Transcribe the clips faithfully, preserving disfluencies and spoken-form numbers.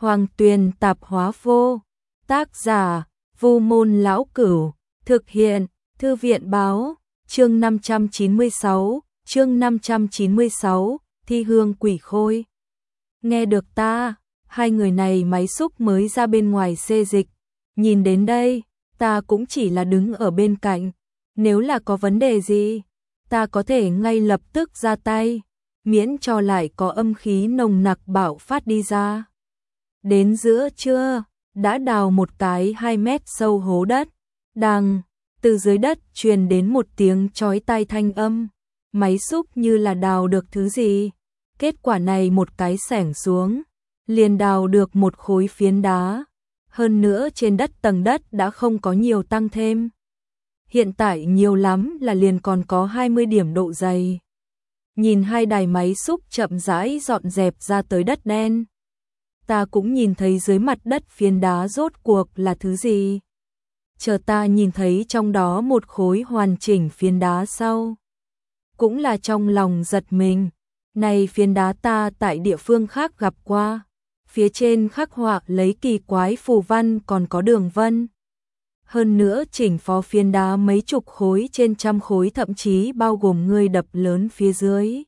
Hoàng Tuyền Tạp Hóa Vô. Tác giả: Vu Môn Lão Cửu. Thực hiện: Thư viện Báo. Chương năm trăm chín mươi sáu, chương năm trăm chín mươi sáu, Thi Hương Quỷ Khôi. Nghe được ta, hai người này máy xúc mới ra bên ngoài xê dịch. Nhìn đến đây, ta cũng chỉ là đứng ở bên cạnh. Nếu là có vấn đề gì, ta có thể ngay lập tức ra tay, miễn cho lại có âm khí nồng nặc bạo phát đi ra. Đến giữa trưa, đã đào một cái hai mét sâu hố đất. Đằng, từ dưới đất truyền đến một tiếng chói tai thanh âm. Máy xúc như là đào được thứ gì. Kết quả này một cái xẻng xuống, liền đào được một khối phiến đá. Hơn nữa trên đất tầng đất đã không có nhiều tăng thêm. Hiện tại nhiều lắm là liền còn có hai mươi điểm độ dày. Nhìn hai đài máy xúc chậm rãi dọn dẹp ra tới đất đen. Ta cũng nhìn thấy dưới mặt đất phiến đá rốt cuộc là thứ gì. Chờ ta nhìn thấy trong đó một khối hoàn chỉnh phiến đá sau. Cũng là trong lòng giật mình. Này phiến đá ta tại địa phương khác gặp qua. Phía trên khắc họa lấy kỳ quái phù văn còn có đường vân. Hơn nữa chỉnh phó phiến đá mấy chục khối trên trăm khối thậm chí bao gồm người đập lớn phía dưới.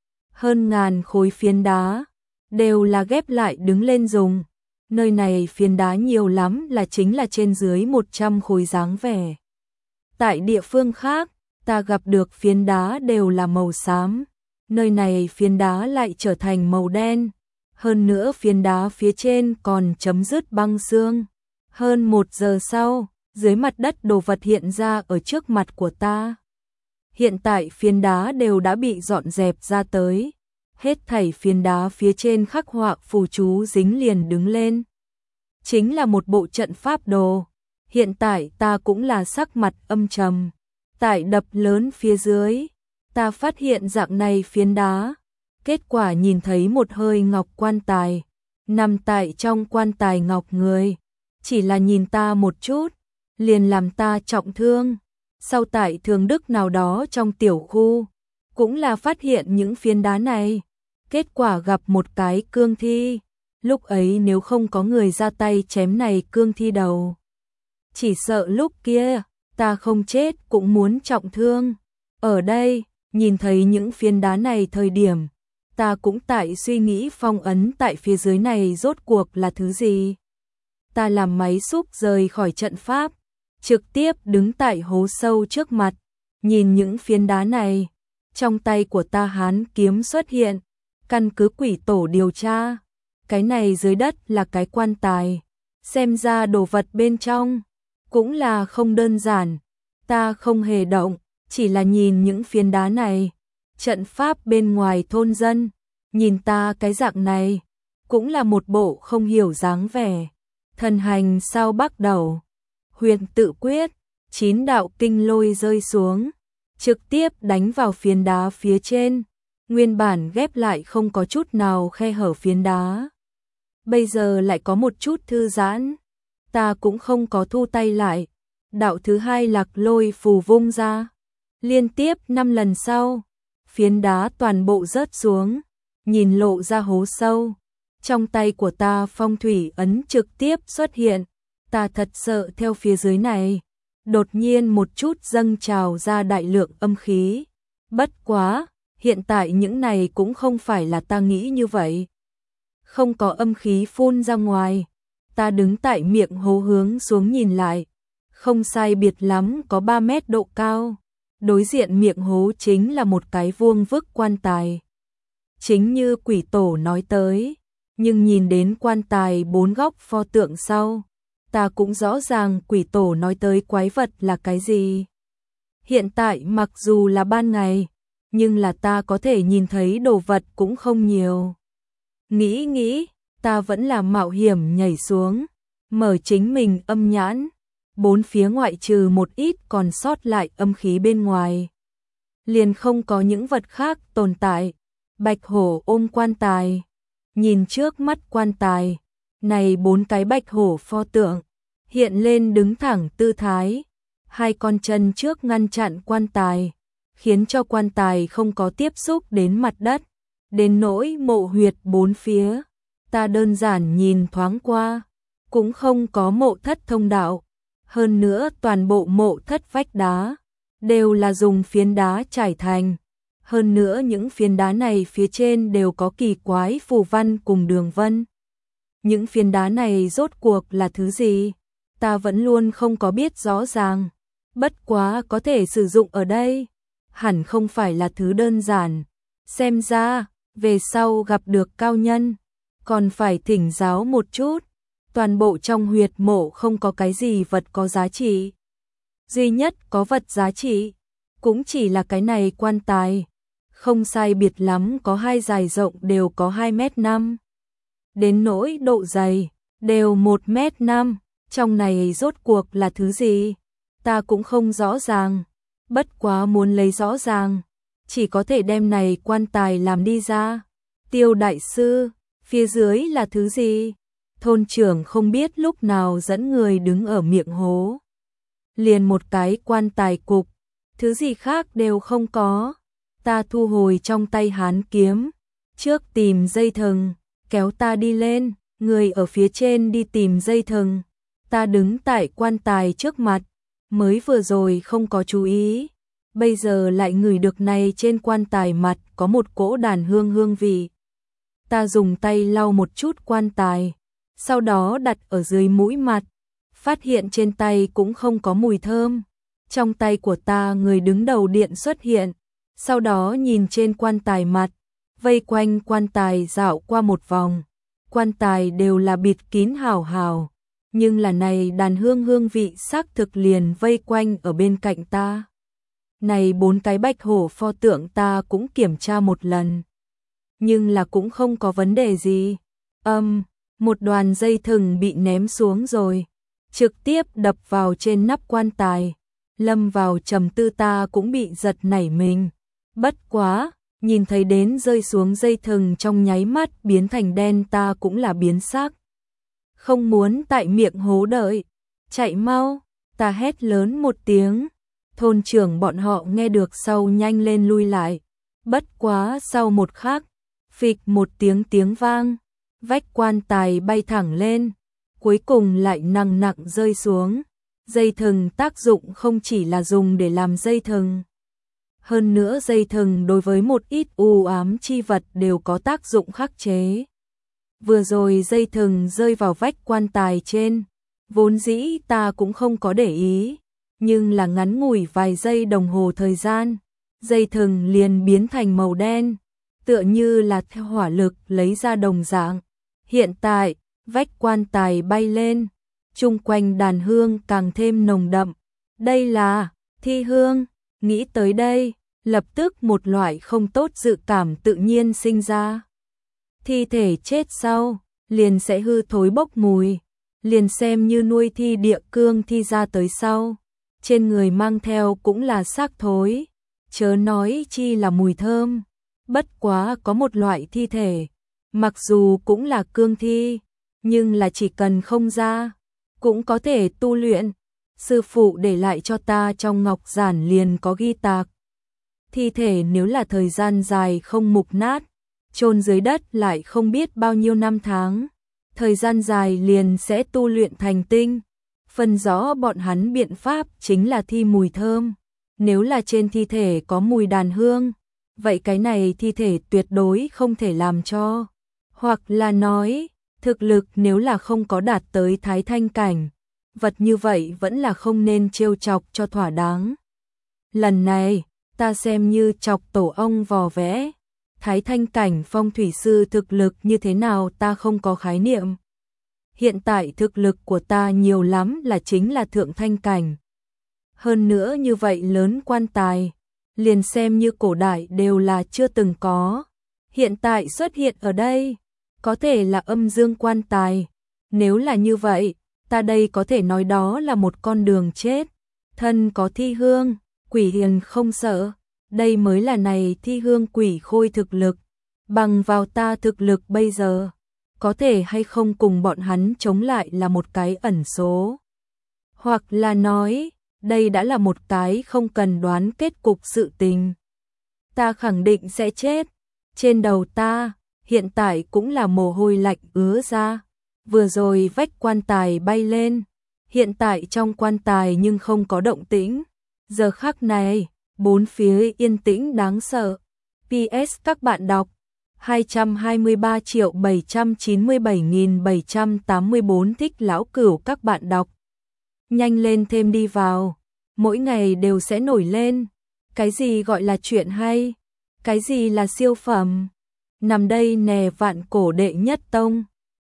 Hơn ngàn khối phiến đá, đều là ghép lại đứng lên dùng. Nơi này phiến đá nhiều lắm là chính là trên dưới một trăm khối dáng vẻ. Tại địa phương khác, ta gặp được phiến đá đều là màu xám. Nơi này phiến đá lại trở thành màu đen. Hơn nữa phiến đá phía trên còn chấm dứt băng xương. Hơn một giờ sau, dưới mặt đất đồ vật hiện ra ở trước mặt của ta. Hiện tại phiến đá đều đã bị dọn dẹp ra tới. Hết thảy phiến đá phía trên khắc họa phù chú dính liền đứng lên. Chính là một bộ trận pháp đồ. Hiện tại ta cũng là sắc mặt âm trầm. Tại đập lớn phía dưới, ta phát hiện dạng này phiến đá. Kết quả nhìn thấy một hơi ngọc quan tài. Nằm tại trong quan tài ngọc người. Chỉ là nhìn ta một chút, liền làm ta trọng thương. Sau tại Thường Đức nào đó trong tiểu khu, cũng là phát hiện những phiến đá này. Kết quả gặp một cái cương thi. Lúc ấy nếu không có người ra tay chém này cương thi đầu, chỉ sợ lúc kia, ta không chết cũng muốn trọng thương. Ở đây, nhìn thấy những phiến đá này thời điểm, ta cũng tại suy nghĩ phong ấn tại phía dưới này rốt cuộc là thứ gì. Ta làm máy xúc rời khỏi trận pháp, trực tiếp đứng tại hố sâu trước mặt, nhìn những phiến đá này. Trong tay của ta hán kiếm xuất hiện, căn cứ quỷ tổ điều tra. Cái này dưới đất là cái quan tài, xem ra đồ vật bên trong cũng là không đơn giản. Ta không hề động, chỉ là nhìn những phiến đá này. Trận pháp bên ngoài thôn dân, nhìn ta cái dạng này, cũng là một bộ không hiểu dáng vẻ. Thần hành sao bắt đầu, huyền tự quyết, chín đạo kinh lôi rơi xuống, trực tiếp đánh vào phiến đá phía trên. Nguyên bản ghép lại không có chút nào khe hở phiến đá, bây giờ lại có một chút thư giãn. Ta cũng không có thu tay lại. Đạo thứ hai lạc lôi phù vung ra. Liên tiếp năm lần sau, phiến đá toàn bộ rớt xuống, nhìn lộ ra hố sâu. Trong tay của ta phong thủy ấn trực tiếp xuất hiện. Ta thật sợ theo phía dưới này, đột nhiên một chút dâng trào ra đại lượng âm khí. Bất quá, hiện tại những này cũng không phải là ta nghĩ như vậy. Không có âm khí phun ra ngoài. Ta đứng tại miệng hố hướng xuống nhìn lại. Không sai biệt lắm có ba mét độ cao. Đối diện miệng hố chính là một cái vuông vức quan tài. Chính như quỷ tổ nói tới. Nhưng nhìn đến quan tài bốn góc pho tượng sau, ta cũng rõ ràng quỷ tổ nói tới quái vật là cái gì. Hiện tại mặc dù là ban ngày, nhưng là ta có thể nhìn thấy đồ vật cũng không nhiều. Nghĩ nghĩ, ta vẫn là mạo hiểm nhảy xuống, mở chính mình âm nhãn. Bốn phía ngoại trừ một ít còn sót lại âm khí bên ngoài, liền không có những vật khác tồn tại. Bạch hổ ôm quan tài, nhìn trước mắt quan tài, này bốn cái bạch hổ pho tượng, hiện lên đứng thẳng tư thái. Hai con chân trước ngăn chặn quan tài, khiến cho quan tài không có tiếp xúc đến mặt đất. Đến nỗi mộ huyệt bốn phía, Ta đơn giản nhìn thoáng qua, cũng không có mộ thất thông đạo. Hơn nữa toàn bộ mộ thất vách đá đều là dùng phiến đá trải thành. Hơn nữa những phiến đá này phía trên đều có kỳ quái phù văn cùng đường vân. Những phiến đá này rốt cuộc là thứ gì? Ta vẫn luôn không có biết rõ ràng. Bất quá có thể sử dụng ở đây. Hẳn không phải là thứ đơn giản. Xem ra, về sau gặp được cao nhân, còn phải thỉnh giáo một chút. Toàn bộ trong huyệt mộ không có cái gì vật có giá trị. Duy nhất có vật giá trị, cũng chỉ là cái này quan tài. Không sai biệt lắm có hai dài rộng đều có hai mét năm. Đến nỗi độ dày, đều một mét năm. Trong này rốt cuộc là thứ gì? Ta cũng không rõ ràng. Bất quá muốn lấy rõ ràng, chỉ có thể đem này quan tài làm đi ra. Tiêu đại sư, phía dưới là thứ gì? Thôn trưởng không biết lúc nào dẫn người đứng ở miệng hố. Liền một cái quan tài cục, thứ gì khác đều không có. Ta thu hồi trong tay hán kiếm, trước tìm dây thừng, kéo ta đi lên, người ở phía trên đi tìm dây thừng. Ta đứng tại quan tài trước mặt, mới vừa rồi không có chú ý, bây giờ lại ngửi được này trên quan tài mặt có một cỗ đàn hương hương vị. Ta dùng tay lau một chút quan tài, sau đó đặt ở dưới mũi mặt, phát hiện trên tay cũng không có mùi thơm. Trong tay của ta người đứng đầu điện xuất hiện, sau đó nhìn trên quan tài mặt, vây quanh quan tài dạo qua một vòng. Quan tài đều là bịt kín hào hào, nhưng là này đàn hương hương vị xác thực liền vây quanh ở bên cạnh ta. Này bốn cái bạch hổ pho tượng ta cũng kiểm tra một lần, nhưng là cũng không có vấn đề gì. Âm, um, một đoàn dây thừng bị ném xuống rồi, trực tiếp đập vào trên nắp quan tài. Lâm vào trầm tư ta cũng bị giật nảy mình. Bất quá, nhìn thấy đến rơi xuống dây thừng trong nháy mắt biến thành đen ta cũng là biến sắc. Không muốn tại miệng hố đợi, chạy mau, ta hét lớn một tiếng. Thôn trưởng bọn họ nghe được sau nhanh lên lui lại. Bất quá sau một khắc, phịch một tiếng tiếng vang, vách quan tài bay thẳng lên, cuối cùng lại nặng nặng rơi xuống. Dây thừng tác dụng không chỉ là dùng để làm dây thừng. Hơn nữa dây thừng đối với một ít u ám chi vật đều có tác dụng khắc chế. Vừa rồi dây thừng rơi vào vách quan tài trên, vốn dĩ ta cũng không có để ý, nhưng là ngắn ngủi vài giây đồng hồ thời gian, dây thừng liền biến thành màu đen, tựa như là theo hỏa lực lấy ra đồng dạng. Hiện tại, vách quan tài bay lên, chung quanh đàn hương càng thêm nồng đậm. Đây là thi hương, nghĩ tới đây, lập tức một loại không tốt dự cảm tự nhiên sinh ra. Thi thể chết sau, liền sẽ hư thối bốc mùi, liền xem như nuôi thi địa cương thi ra tới sau, trên người mang theo cũng là xác thối, chớ nói chi là mùi thơm. Bất quá có một loại thi thể, mặc dù cũng là cương thi, nhưng là chỉ cần không ra, cũng có thể tu luyện. Sư phụ để lại cho ta trong ngọc giản liền có ghi tạc. Thi thể nếu là thời gian dài không mục nát, chôn dưới đất lại không biết bao nhiêu năm tháng, thời gian dài liền sẽ tu luyện thành tinh. Phân rõ bọn hắn biện pháp chính là thi mùi thơm. Nếu là trên thi thể có mùi đàn hương, vậy cái này thi thể tuyệt đối không thể làm cho. Hoặc là nói, thực lực nếu là không có đạt tới thái thanh cảnh, vật như vậy vẫn là không nên trêu chọc cho thỏa đáng. Lần này, ta xem như chọc tổ ong vò vẽ. Thái thanh cảnh phong thủy sư thực lực như thế nào ta không có khái niệm. Hiện tại thực lực của ta nhiều lắm là chính là thượng thanh cảnh. Hơn nữa như vậy lớn quan tài, liền xem như cổ đại đều là chưa từng có. Hiện tại xuất hiện ở đây, có thể là âm dương quan tài. Nếu là như vậy, ta đây có thể nói đó là một con đường chết. Thân có thi hương, quỷ hiền không sợ. Đây mới là này thi hương quỷ khôi thực lực. Bằng vào ta thực lực bây giờ, có thể hay không cùng bọn hắn chống lại là một cái ẩn số. Hoặc là nói, đây đã là một cái không cần đoán kết cục sự tình. Ta khẳng định sẽ chết. Trên đầu ta, hiện tại cũng là mồ hôi lạnh ứa ra. Vừa rồi vách quan tài bay lên, hiện tại trong quan tài nhưng không có động tĩnh. Giờ khắc này, bốn phía yên tĩnh đáng sợ. pê ét các bạn đọc hai trăm hai mươi ba triệu bảy trăm chín mươi bảy nghìn bảy trăm tám mươi bốn thích lão cửu các bạn đọc. Nhanh lên thêm đi vào, mỗi ngày đều sẽ nổi lên. Cái gì gọi là chuyện hay? Cái gì là siêu phẩm? Nằm đây nè vạn cổ đệ nhất tông.